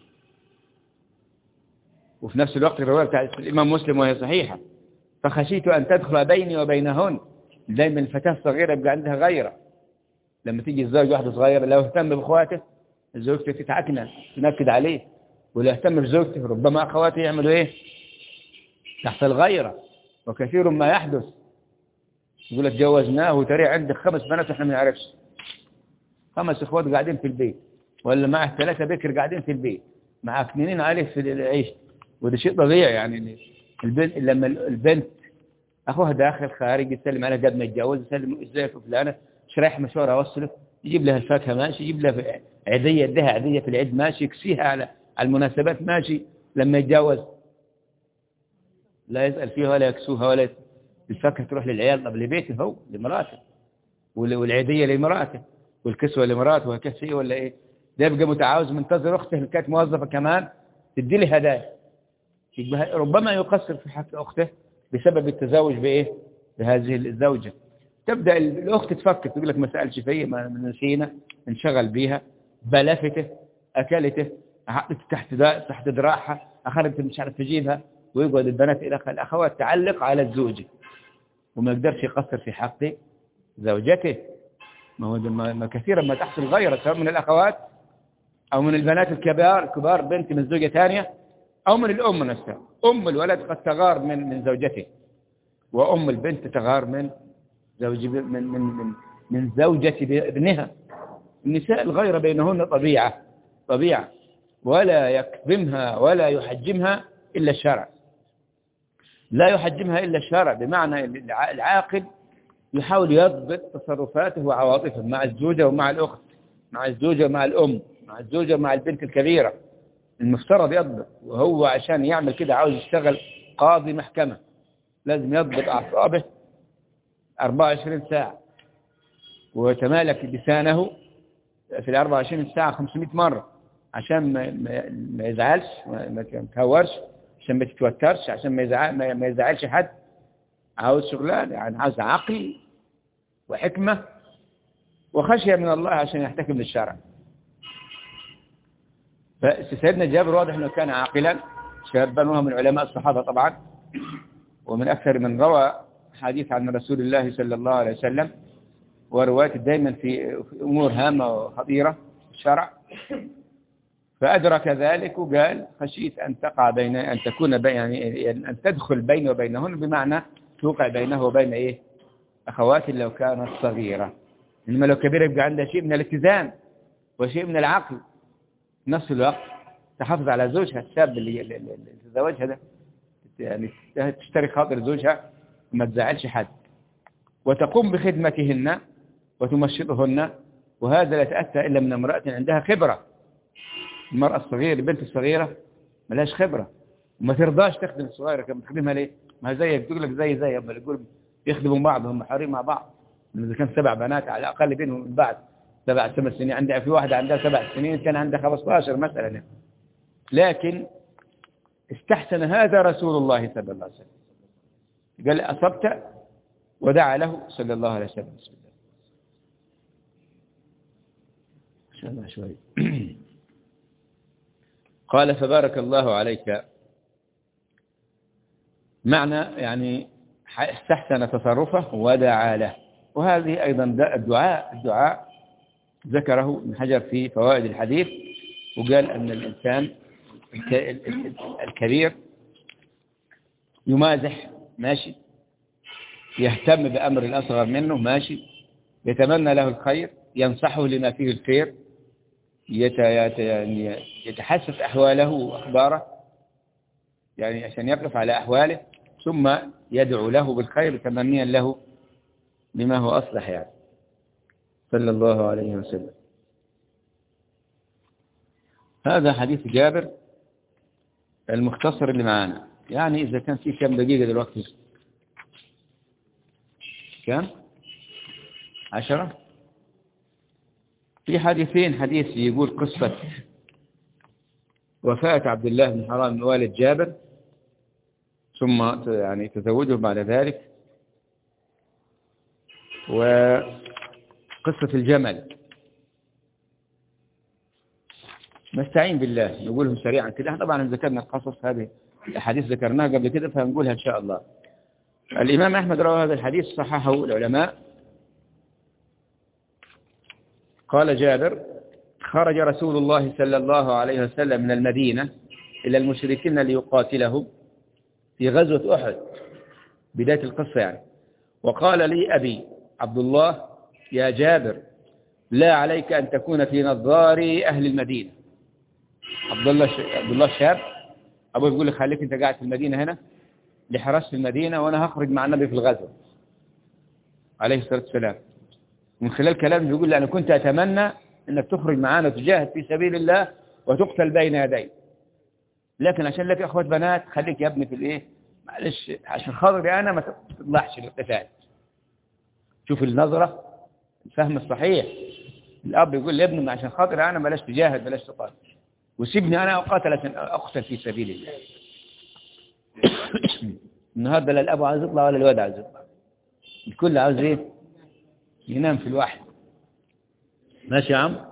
وفي نفس الوقت الرواية بتاعت الإمام مسلم وهي صحيحة، فخشيت أن تدخل بيني وبينهن. دايما الفتاة الصغيرة يبقى عندها غيرة، لما تيجي الزوج واحدة صغيرة لو اهتم بأخواته زوجته تتعكنن تنكد عليه، ولا اهتم بزوجته ربما أخواته يعملوا إيه؟ تحت الغيرة. وكثير ما يحدث يقول لك جوزناه وترى عندك 5 بنات واحنا ما نعرفش، 5 اخوات قاعدين في البيت، ولا معه 3 بكر قاعدين في البيت معكنين عليه في العيش. وده شيء طبيعي يعني. البنت لما البنت اخوها داخل خارج يسلم عليها قبل ما يتجوز، يسلم ازيك فلانه ايش رايح مشوار اوصله، يجيب لها الفاكهه ماشي، يجيب لها عيديه يدها عيديه في العيد ماشي، يكسيها على المناسبات ماشي. لما يتجوز لا يسال فيها ولا يكسوها ولا الفاكهه تروح للعيال، طب لبيته هو لمراته، والعيديه لمراته والكسوه لمراته وهكذا ولا ايه؟ ده يبقى متعاوز منتظر اخته اللي كانت موظفه كمان تدي له هدايا، ربما يقصر في حق اخته بسبب التزاوج بايه؟ بهذه الزوجه. تبدا الاخت تفكر تقول لك ما سالش فيا، ما نسينا، انشغل بيها، بلفته، اكلته، حطت تحت ذراعها، اخذت مش عارف تجيبها، ويقعد البنات الاخوات تعلق على الزوجه وما يقدرش يقصر في حق زوجته. ما هو ما كثيرا ما تحصل غيرة سواء من الأخوات أو من البنات الكبار بنت من زوجة ثانية أو من الأم نفسها. أم الولد قد تغار من زوجته، وأم البنت تغار من زوجة ابنها. النساء الغيرة بينهن طبيعة ولا يكظمها ولا يحجمها إلا الشرع. لا يحجمها إلا الشرع، بمعنى العاقل يحاول يضبط تصرفاته وعواطفه مع الزوجة ومع الأخت، مع الزوجة ومع الأم، مع الزوجة ومع البنت الكبيرة. المفترض يضبط، وهو عشان يعمل كده عاوز يشتغل قاضي محكمة، لازم يضبط أعصابه 24 ساعة ويتمالك لسانه في 24 ساعة 500 مرة عشان ما يزعلش، ما يتهورش، عشان ما تتوترش، عشان ما يزعلش حد. عاوز شغلان يعني، عاوز عقل وحكمة وخشية من الله عشان يحتكم للشرع. فسيدنا جابر واضح أنه كان عاقلا شابا، وهو من علماء الصحابة طبعا، ومن أكثر من روى حديث عن رسول الله صلى الله عليه وسلم، وروايته دائما في أمور هامة وخطيرة في الشرع. فأدرك ذلك وقال خشيت أن تقع أن تكون يعني أن تدخل بيني وبينهن، بمعنى توقع بينه وبين إيه؟ أخواتي لو كانت صغيرة. إنما لو كبيرة يبقى عندها شيء من الاتزان وشيء من العقل، في نفس الوقت تحافظ على زوجها الشاب اللي تزوجها ده، يعني تشتري خاطر زوجها وما تزعلش حد، وتقوم بخدمتهن وتمشطهن. وهذا لا يتأتى إلا من امرأة عندها خبرة. المرأة الصغيرة البنت الصغيرة ما لهاش خبرة وما ترضاش تخدم الصغيرة، كم تخدمها ليه؟ ما زيك تقول لك زي أما يقول يخدموا بعض، هم حريم مع بعض. إذا كان 7 بنات على الأقل بينهم من بعد 7 سنين، عندها في واحدة عندها 7 سنين كان عندها 15 مثلا. لكن استحسن هذا رسول الله صلى الله عليه وسلم، قال أصبت ودعا له صلى الله عليه وسلم. بسم الله ما شاء الله شوي. قال فبارك الله عليك، معنى يعني استحسن تصرفه ودعا له. وهذه أيضا الدعاء ذكره ابن حجر في فوائد الحديث، وقال أن الإنسان الكبير يمازح ماشي، يهتم بأمر الأصغر منه ماشي، يتمنى له الخير، ينصحه لما فيه الخير، يتحسس أحواله وأخباره يعني عشان يقف على أحواله، ثم يدعو له بالخير تمنيا له بما هو أصلح يعني صلى الله عليه وسلم. هذا حديث جابر المختصر اللي معانا. يعني إذا كان في كم دقيقة دلوقتي؟ كم؟ 10. في حديثين، حديث يقول قصة وفاة عبد الله بن حرام والد جابر ثم يعني تزوجه بعد ذلك، وقصة الجمل. نستعين بالله نقولهم سريعا كده. طبعا ذكرنا القصص، هذه الحديث ذكرناها قبل كده فهنقولها إن شاء الله. الإمام أحمد روى هذا الحديث، صححه العلماء. قال جابر: خرج رسول الله صلى الله عليه وسلم من المدينة إلى المشركين ليقاتلهم في غزوة أحد، بداية القصة يعني. وقال لي أبي عبد الله: يا جابر، لا عليك أن تكون في نظار أهل المدينة. عبد الله شاب، أبوه يقول لي خليك أنت قاعد في المدينة هنا لحراسة المدينة، وأنا هخرج مع النبي في الغزوة عليه الصلاة والسلام. من خلال كلامه يقول لي: أنا كنت أتمنى أنك تخرج معنا وتجاهد في سبيل الله وتقتل بين يدي، لكن عشان لك أخوات بنات خليك يا ابني في الإيه، معلش عشان خاطري أنا ما تطلعش للقتال. شوف النظرة، الفهم الصحيح. الأب يقول لابنه: عشان خاطري أنا بلاش تجاهد، بلاش تقاتل، وسيبني أنا أقاتل عشان أقتل في سبيل الله. النهارده لا الأب عاوز يطلع ولا الولد عاوز يطلع، الكل عاوز إيه؟ ينام في الواحد. ماشي يا عم.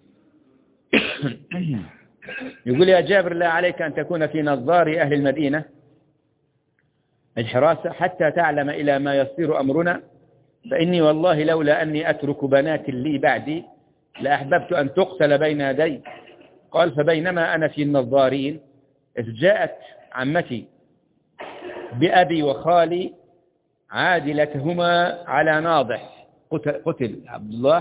يقول: يا جابر، لا عليك أن تكون في نظار أهل المدينة الحراسة حتى تعلم إلى ما يصير أمرنا، فإني والله لولا أني أترك بنات لي بعدي لأحببت أن تقتل بين يدي. قال: فبينما أنا في النظارين إذ جاءت عمتي بأبي وخالي عادلتهما على ناضح. قتل عبد الله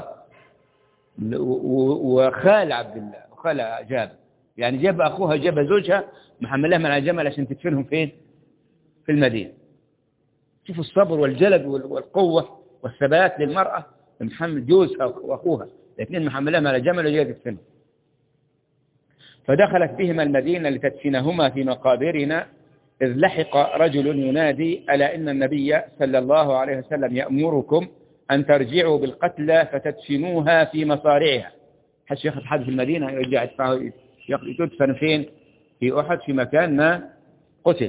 وخال عبد الله وخال جابر، يعني جاب أخوها جاب زوجها محملهم على جمل عشان تدفنهم فين؟ في المدينة. شوفوا الصبر والجلد والقوة والثبات للمرأة، محمل جوزها وأخوها الاثنين محملهم على جمل وجاء تدفنهم. فدخلت بهما المدينة لتدفنهما في مقابرنا، إذ لحق رجل ينادي: ألا إن النبي صلى الله عليه وسلم يأمركم أن ترجعوا بالقتلى فتدفنوها في مصارعها. حش ياخذ حد في المدينة يرجع يدفعه، تدفن فين؟ في أحد، في مكان ما قتل.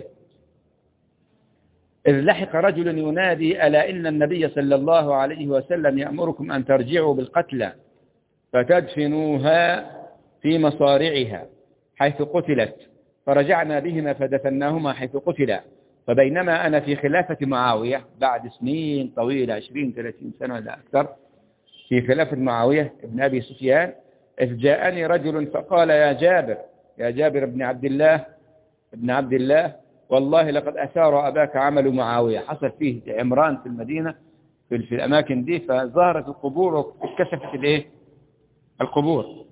إذ لحق رجل ينادي: ألا إن النبي صلى الله عليه وسلم يأمركم أن ترجعوا بالقتلى فتدفنوها في مصارعها حيث قتلت. فرجعنا بهما فدفناهما حيث قتلا. فبينما أنا في خلافة معاوية بعد سنين طويلة 20-30 سنة ولا أكثر، في خلافة معاوية ابن أبي سفيان، إذ جاءني رجل فقال: يا جابر ابن عبد الله، والله لقد أثار أباك عمل معاوية. حصل فيه عمران في المدينة في الأماكن دي، فظهرت القبور واتكشفت الإيه؟ القبور.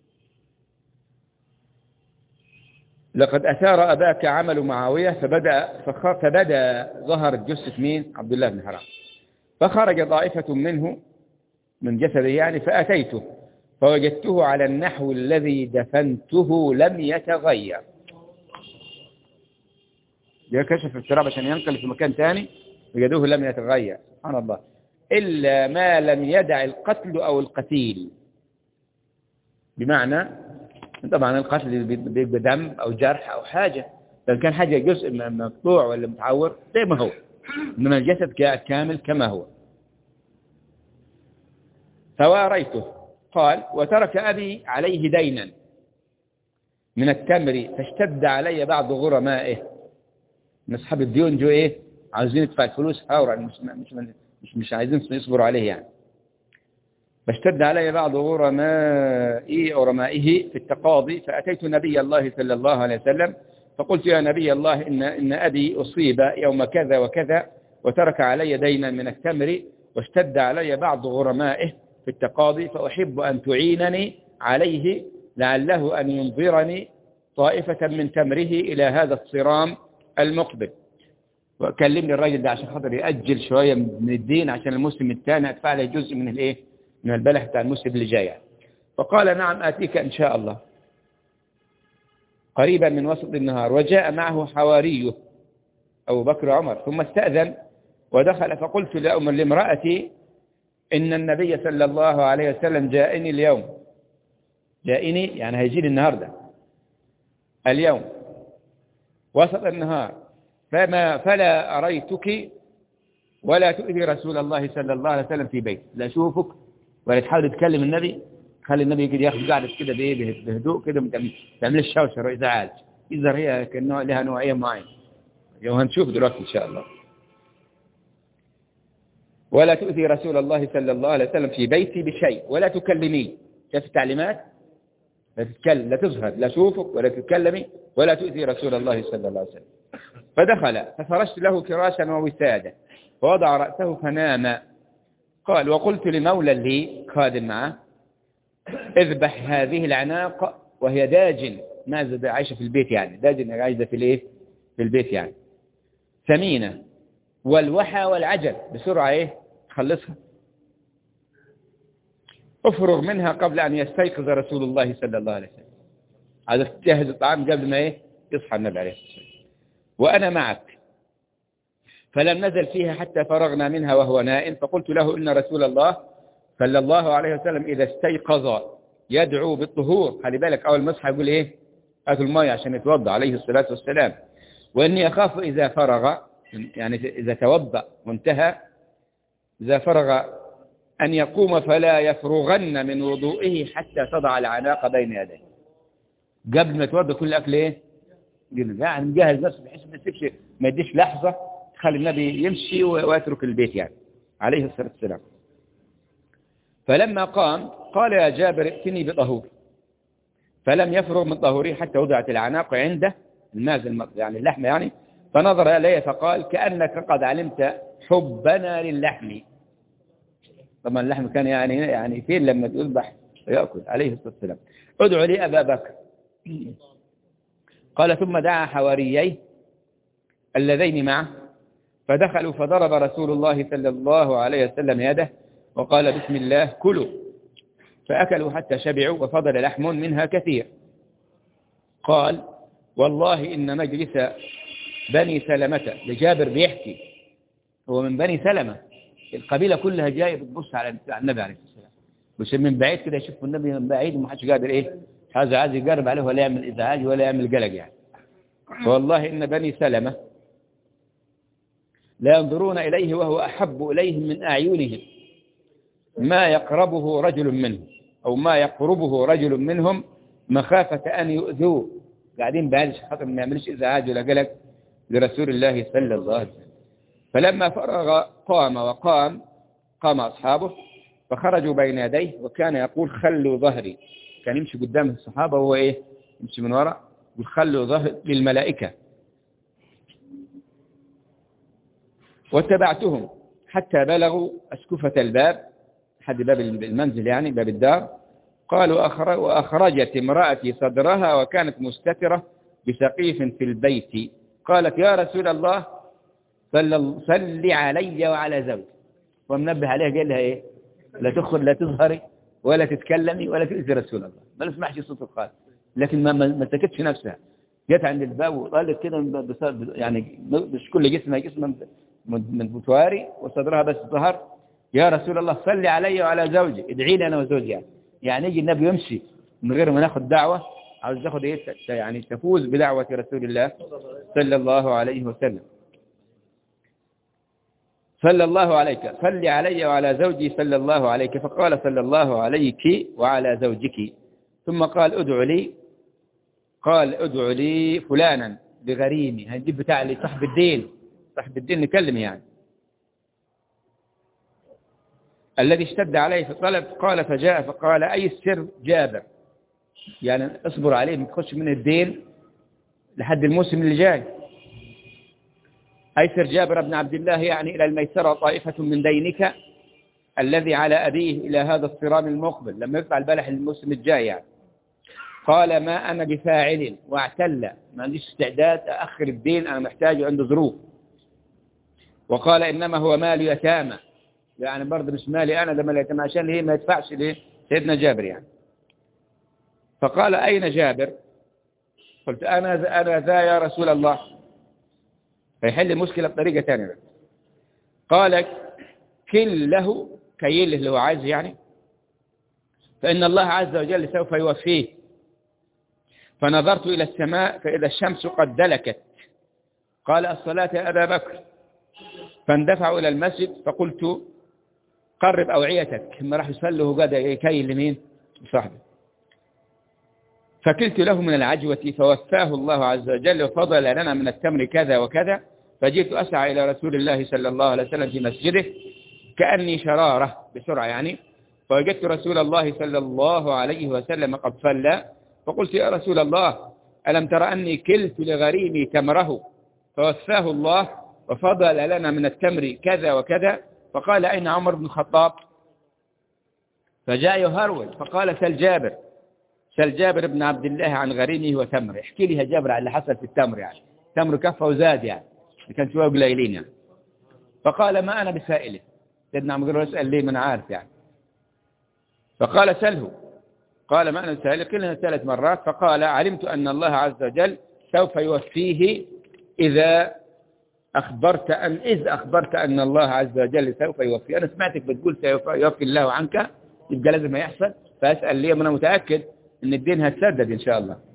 لقد أثار أباك عمل معاوية. فبدأ ظهر جثة مين؟ عبد الله بن حرام. فخرج طائفة منه من جسده يعني، فأتيته فوجدته على النحو الذي دفنته لم يتغير. جاء كشف التراب عشان ينقل في مكان ثاني، وجدوه لم يتغير. سبحان الله. إلا ما لم يدع القتل أو القتيل. بمعنى طبعا القتل بيبقى دم أو جرح أو حاجة، لو كان حاجة جزء مقطوع ولا متعور زي ما هو، إنما الجسد كامل كما هو. فواريته. قال: وترك أبي عليه دينا من التمر فاشتد علي بعض غرمائه. من أصحاب الديون جو إيه؟ عاوزين يدفع الفلوس فورا، مش عايزين يصبروا عليه يعني. فاشتد علي بعض غرمائه في التقاضي، فأتيت نبي الله صلى الله عليه وسلم فقلت يا نبي الله إن أبي أصيب يوم كذا وكذا وترك علي دينا من التمر، واشتد علي بعض غرمائه في التقاضي، فأحب أن تعينني عليه لعله أن ينظرني طائفة من تمره إلى هذا الصرام المقبل. وكلمني الراجل ده عشان خاطر يأجل شوية من الدين عشان الموسم الثاني أدفع له جزء من الإيه؟ من البلح بتاع الموسم اللي جاي. فقال نعم آتيك إن شاء الله. قريبا من وسط النهار وجاء معه حواريه أبو بكر وعمر، ثم استأذن ودخل، فقلت لامرأتي إن النبي صلى الله عليه وسلم جاءني اليوم، جاءني يعني هيجيني النهاردة اليوم وسط النهار، فلا أريتك ولا تؤذي رسول الله صلى الله عليه وسلم في بيت، لا أشوفك ولا تحاول تكلم النبي، خلي النبي يجي ياخذ قاعدة كده بهدوء كده، ما تعملش شوشرة وإزعاج، إذا هي كأنه لها نوعية معينة وهنشوف دلوقتي إن شاء الله. ولا تؤذي رسول الله صلى الله عليه وسلم في بيتي بشيء ولا تكلمي. شاف التعليمات؟ لا تتكلم، لا تظهر، لا أشوفك ولا تتكلمي ولا تؤذي رسول الله صلى الله عليه وسلم. فدخل ففرشت له فراشا ووسادة فوضع رأسه فنام. قال وقلت لمولى لي خادم معه اذبح هذه العناق وهي داجن، ماذا عايشة في البيت يعني، داجن عايشة في الايه في البيت يعني، ثمينة، والوحى والعجل بسرعة ايه خلصها، افرغ منها قبل أن يستيقظ رسول الله صلى الله عليه وسلم، هذا تجهز الطعام قبل ما ايه يصحى النبي عليه الصلاة والسلام، وأنا معك. فلم نزل فيها حتى فرغنا منها وهو نائم. فقلت له إن رسول الله صلى الله عليه وسلم إذا استيقظ يدعو بالطهور، خلي بالك أول ما يصحى يقول إيه هاتوا الماء عشان يتوضأ عليه الصلاة والسلام، وإني أخاف إذا فرغ يعني إذا توضأ وانتهى إذا فرغ أن يقوم فلا يفرغن من وضوئه حتى تضع العناق بين يديه، قبل ما يتوضأ كل أكل إيه يعني نجهز نفسه بحيث ما يديش لحظة تخلي النبي يمشي ويترك البيت يعني عليه الصلاة والسلام. فلما قام قال يا جابر ائتني بطهور، فلم يفرغ من طهوره حتى وضعت العناق عنده الماز يعني اللحم يعني، فنظر إلي فقال كأنك قد علمت حبنا للحم. طبعا اللحم كان يعني فين لما يذبح ويأكل عليه الصلاة والسلام. ادعو لي أبا بكر. قال ثم دعا حوارييه اللذين معه فدخلوا، فضرب رسول الله صلى الله عليه وسلم يده وقال بسم الله كلوا، فأكلوا حتى شبعوا وفضل لحم منها كثير. قال والله إن مجلس بني سلمة، لجابر بيحكي هو من بني سلمة، القبيلة كلها جاية بتبص على النبي عليه الصلاة والسلام، بس من بعيد كده يشوفوا النبي من بعيد وما حدش قادر ايه هذا عايز يقرب عليه ولا يعمل إزعاج ولا يعمل قلق يعني. والله إن بني سلمة لا ينظرون إليه وهو أحب إليهم من أعينهم ما يقربه رجل منهم أو ما يقربه رجل منهم مخافة أن يؤذوه، قاعدين بعيد خاطر ما يعملش إزعاج ولا قلق لرسول الله صلى الله عليه وسلم. فلما فرغ قام أصحابه فخرجوا بين يديه وكان يقول خلوا ظهري، كان يمشي قدام الصحابة وهو إيه يمشي من وراء يقول خلوا ظهري للملائكة. واتبعتهم حتى بلغوا أسكفة الباب، حد باب المنزل يعني باب الدار. قالوا وأخرجت امرأتي صدرها وكانت مستترة بسقيف في البيت، قالت يا رسول الله صل علي وعلى زوجي، ومنبه عليها قال لها ايه لا تخرج لا تظهري ولا تتكلمي ولا تؤذي رسول الله، ما نسمعش صوت الخال، لكن ما سكتش نفسها، جت عند الباب وقالت كده يعني مش كل جسمها جسم من بتواري وصدرها بس ظهر، يا رسول الله صل علي وعلى زوجي، ادعي لي انا وزوجي يعني يجي النبي يمشي من غير ما ناخذ دعوه، عاوز تاخذ ايه يعني تفوز بدعوه رسول الله صلى الله عليه وسلم. صلى الله عليك صل علي وعلى زوجي صلى الله عليك، فقال صلى الله عليك وعلى زوجك، ثم قال ادعو لي فلانا بغريمي، هنجيب بتاع لي صاحب الدين صاحب الدين نكلم يعني. الذي اشتد عليه في الطلب قال فجاء فقال أي السر جابر، يعني اصبر عليه ما تخش من الدين لحد الموسم اللي جاي. أي سر جابر بن عبد الله يعني إلى الميسرة طائفة من دينك الذي على أبيه إلى هذا الصرام المقبل لما يطلع البلح الموسم الجاي يعني. قال ما أنا بفاعل واعتل، ما عنديش استعداد أأخر الدين، أنا محتاجه عنده ظروف. وقال إنما هو مال يتامى، يعني برضه مش مالي أنا، ده مال يتامى عشان هي ما يدفعش ليه سيدنا جابر يعني. فقال أين جابر؟ قلت أنا ذا يا رسول الله. فيحل المشكلة بطريقة ثانية. قال كل له كيل اللي هو عايز يعني، فإن الله عز وجل سوف يوفيه. فنظرت إلى السماء فإذا الشمس قد دلكت. قال الصلاة يا أبا بكر. فاندفعوا إلى المسجد فقلت قرب أوعيتك، ما راح يصلوا قد كيل لمين؟ صاحبه. فكلت له من العجوة فوفاه الله عز وجل وفضل لنا من التمر كذا وكذا. فجئت أسعى إلى رسول الله صلى الله عليه وسلم في مسجده كأني شرارة بسرعة يعني. فوجدت رسول الله صلى الله عليه وسلم قد صلى. فقلت يا رسول الله ألم تر أني كلت لغريمي تمره فوفاه الله وفضل لنا من التمر كذا وكذا. فقال أين عمر بن الخطاب؟ فجاء يهرول فقال سل جابر بن عبد الله عن غريمه وتمره. احكي لي يا جابر على اللي حصل في التمر يعني. تمر كفى وزاد يعني، كان شوية قليلين يعني. فقال ما أنا بسائله. سيدنا عمر يسأل ليه من عارف يعني. فقال سله. قال ما أنا بسائله. قلنا 3 مرات. فقال علمت أن الله عز وجل سوف يوفيه إذ أخبرت أن الله عز وجل سوف يوفيه. أنا سمعتك بتقول سوف يوفي الله عنك، يبقى لازم يحصل. فأسأل ليه، أنا متأكد أن الدين هتسدد إن شاء الله.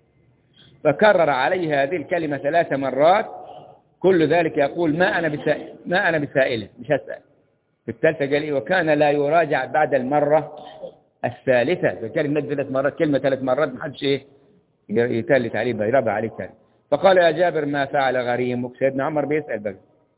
فكرر عليه هذه الكلمة 3 مرات، كل ذلك يقول ما أنا بسائله، مش هسأل. في الثالثة قال إيه وكان لا يراجع بعد المرة الثالثة. فكلمة 3 مرات، كلمة 3 مرات ما حدش إيه يتالت عليه يربع عليه ثاني. فقال يا جابر ما فعل غريمك؟ سيدنا عمر بيسأل بقى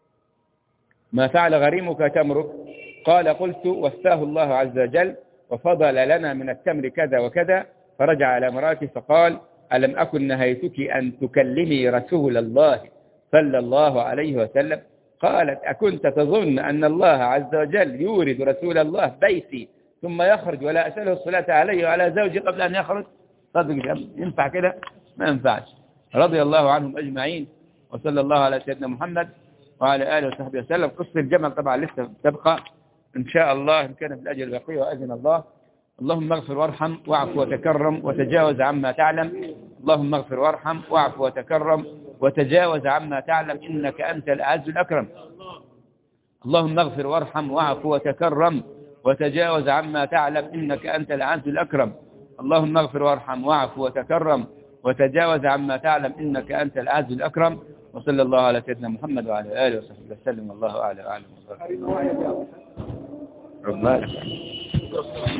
ما فعل غريمك تمرك؟ قال قلت وفاه الله عز وجل وفضل لنا من التمر كذا وكذا. فرجع على امرأته فقال ألم أكن نهيتك أن تكلمي رسول الله صلى الله عليه وسلم؟ قالت أكنت تظن أن الله عز وجل يورد رسول الله بيتي ثم يخرج ولا أسأله الصلاة عليه وعلى زوجي قبل أن يخرج؟ صدق ينفع كده؟ ما ينفعش. رضي الله عنهم أجمعين، وصلى الله على سيدنا محمد وعلى آله وصحبه وسلم. قصة الجمل طبعا لسه تبقى إن شاء الله إن كان في الأجل البقية وأذن الله. اللهم اغفر وارحم واعف وتكرم وتجاوز عما تعلم. اللهم اغفر وارحم واعف وتكرم وتجاوز عما تعلم إنك أنت الأعز الأكرم. اللهم اغفر وارحم واعف وتكرم وتجاوز عما تعلم إنك أنت الأعز الأكرم. اللهم اغفر وارحم واعف وتكرم وتجاوز عما تعلم إنك أنت الأعز الأكرم. وصلى الله على سيدنا محمد وعلى آله وصحبه وسلم. الله أعلم.